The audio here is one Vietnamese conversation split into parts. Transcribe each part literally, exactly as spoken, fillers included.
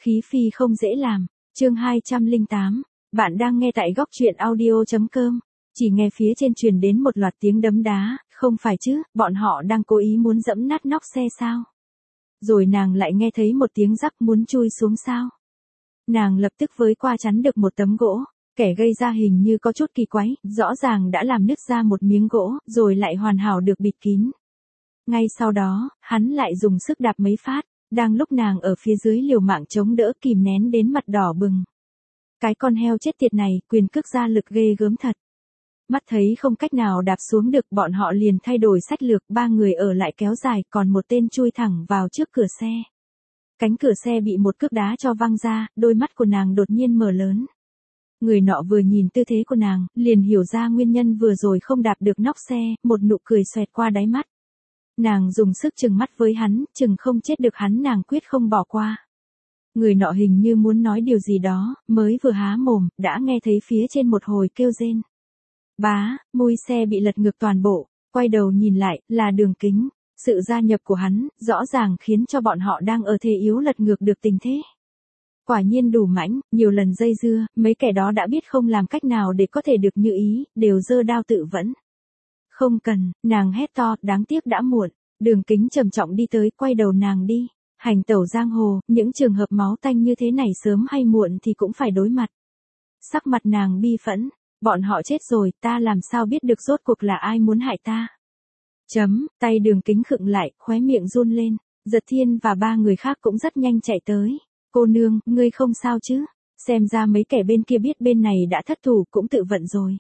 Khí phi không dễ làm. Chương hai trăm lẻ tám. Bạn đang nghe tại góc truyện audio chấm com. Chỉ nghe phía trên truyền đến một loạt tiếng đấm đá, không phải chứ, bọn họ đang cố ý muốn dẫm nát nóc xe sao? Rồi nàng lại nghe thấy một tiếng rắc muốn chui xuống sao? Nàng lập tức với qua chắn được một tấm gỗ, kẻ gây ra hình như có chút kỳ quái, rõ ràng đã làm nứt ra một miếng gỗ, rồi lại hoàn hảo được bịt kín. Ngay sau đó, hắn lại dùng sức đạp mấy phát, đang lúc nàng ở phía dưới liều mạng chống đỡ kìm nén đến mặt đỏ bừng. Cái con heo chết tiệt này, quyền cước ra lực ghê gớm thật. Mắt thấy không cách nào đạp xuống được, bọn họ liền thay đổi sách lược, ba người ở lại kéo dài, còn một tên chui thẳng vào trước cửa xe. Cánh cửa xe bị một cước đá cho văng ra, đôi mắt của nàng đột nhiên mở lớn. Người nọ vừa nhìn tư thế của nàng, liền hiểu ra nguyên nhân vừa rồi không đạp được nóc xe, một nụ cười xoẹt qua đáy mắt. Nàng dùng sức trừng mắt với hắn, chừng không chết được hắn nàng quyết không bỏ qua. Người nọ hình như muốn nói điều gì đó, mới vừa há mồm, đã nghe thấy phía trên một hồi kêu rên. Bá, mui xe bị lật ngược toàn bộ, quay đầu nhìn lại, là Đường Kính. Sự gia nhập của hắn, rõ ràng khiến cho bọn họ đang ở thế yếu lật ngược được tình thế. Quả nhiên đủ mãnh, nhiều lần dây dưa, mấy kẻ đó đã biết không làm cách nào để có thể được như ý, đều giơ đao tự vẫn. Không cần, nàng hét to, đáng tiếc đã muộn. Đường Kính trầm trọng đi tới, quay đầu nàng đi. Hành tẩu giang hồ, những trường hợp máu tanh như thế này sớm hay muộn thì cũng phải đối mặt. Sắc mặt nàng bi phẫn, bọn họ chết rồi, ta làm sao biết được rốt cuộc là ai muốn hại ta. Chấm, tay Đường Kính khựng lại, khóe miệng run lên. Giật Thiên và ba người khác cũng rất nhanh chạy tới. Cô nương, ngươi không sao chứ? Xem ra mấy kẻ bên kia biết bên này đã thất thủ cũng tự vận rồi.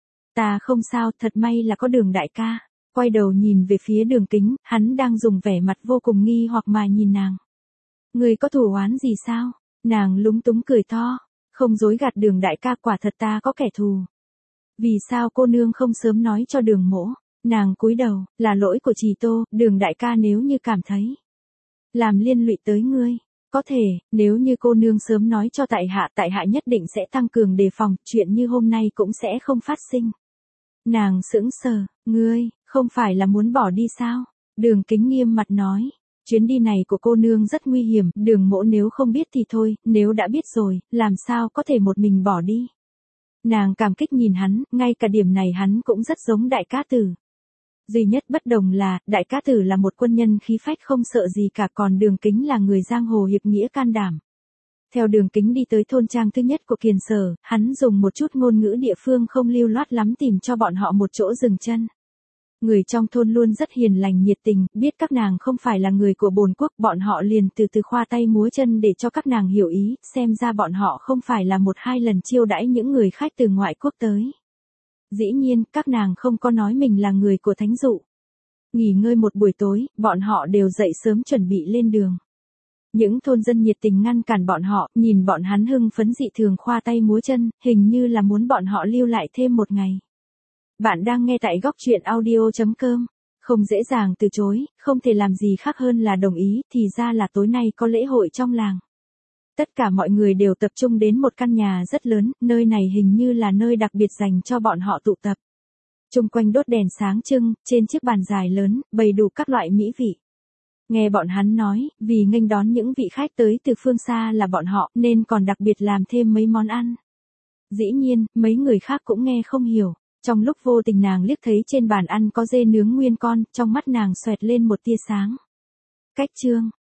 Ta không sao, thật may là có Đường đại ca. Quay đầu nhìn về phía Đường Kính, hắn đang dùng vẻ mặt vô cùng nghi hoặc mà nhìn nàng. Ngươi có thù oán gì sao? Nàng lúng túng cười to. Không dối gạt Đường đại ca, quả thật ta có kẻ thù. Vì sao cô nương không sớm nói cho Đường mỗ? Nàng cúi đầu, là lỗi của Trì Tô, Đường đại ca nếu như cảm thấy làm liên lụy tới ngươi. Có thể, nếu như cô nương sớm nói cho tại hạ, tại hạ nhất định sẽ tăng cường đề phòng, chuyện như hôm nay cũng sẽ không phát sinh. Nàng sững sờ, ngươi, không phải là muốn bỏ đi sao? Đường Kính nghiêm mặt nói, chuyến đi này của cô nương rất nguy hiểm, Đường mỗ nếu không biết thì thôi, nếu đã biết rồi, làm sao có thể một mình bỏ đi? Nàng cảm kích nhìn hắn, ngay cả điểm này hắn cũng rất giống Đại Cá Tử. Duy nhất bất đồng là, Đại Cá Tử là một quân nhân khí phách không sợ gì cả, còn Đường Kính là người giang hồ hiệp nghĩa can đảm. Theo Đường Kính đi tới thôn trang thứ nhất của Kiền Sở, hắn dùng một chút ngôn ngữ địa phương không lưu loát lắm tìm cho bọn họ một chỗ dừng chân. Người trong thôn luôn rất hiền lành nhiệt tình, biết các nàng không phải là người của bồn quốc, bọn họ liền từ từ khoa tay múa chân để cho các nàng hiểu ý, xem ra bọn họ không phải là một hai lần chiêu đãi những người khách từ ngoại quốc tới. Dĩ nhiên, các nàng không có nói mình là người của thánh dụ. Nghỉ ngơi một buổi tối, bọn họ đều dậy sớm chuẩn bị lên đường. Những thôn dân nhiệt tình ngăn cản bọn họ, nhìn bọn hắn hưng phấn dị thường khoa tay múa chân, hình như là muốn bọn họ lưu lại thêm một ngày. Bạn đang nghe tại góc truyện audio chấm com. Không dễ dàng từ chối, không thể làm gì khác hơn là đồng ý, thì ra là tối nay có lễ hội trong làng. Tất cả mọi người đều tập trung đến một căn nhà rất lớn, nơi này hình như là nơi đặc biệt dành cho bọn họ tụ tập. Chung quanh đốt đèn sáng trưng, trên chiếc bàn dài lớn, bày đủ các loại mỹ vị. Nghe bọn hắn nói, vì nghênh đón những vị khách tới từ phương xa là bọn họ, nên còn đặc biệt làm thêm mấy món ăn. Dĩ nhiên, mấy người khác cũng nghe không hiểu. Trong lúc vô tình nàng liếc thấy trên bàn ăn có dê nướng nguyên con, trong mắt nàng xoẹt lên một tia sáng. Cách chương,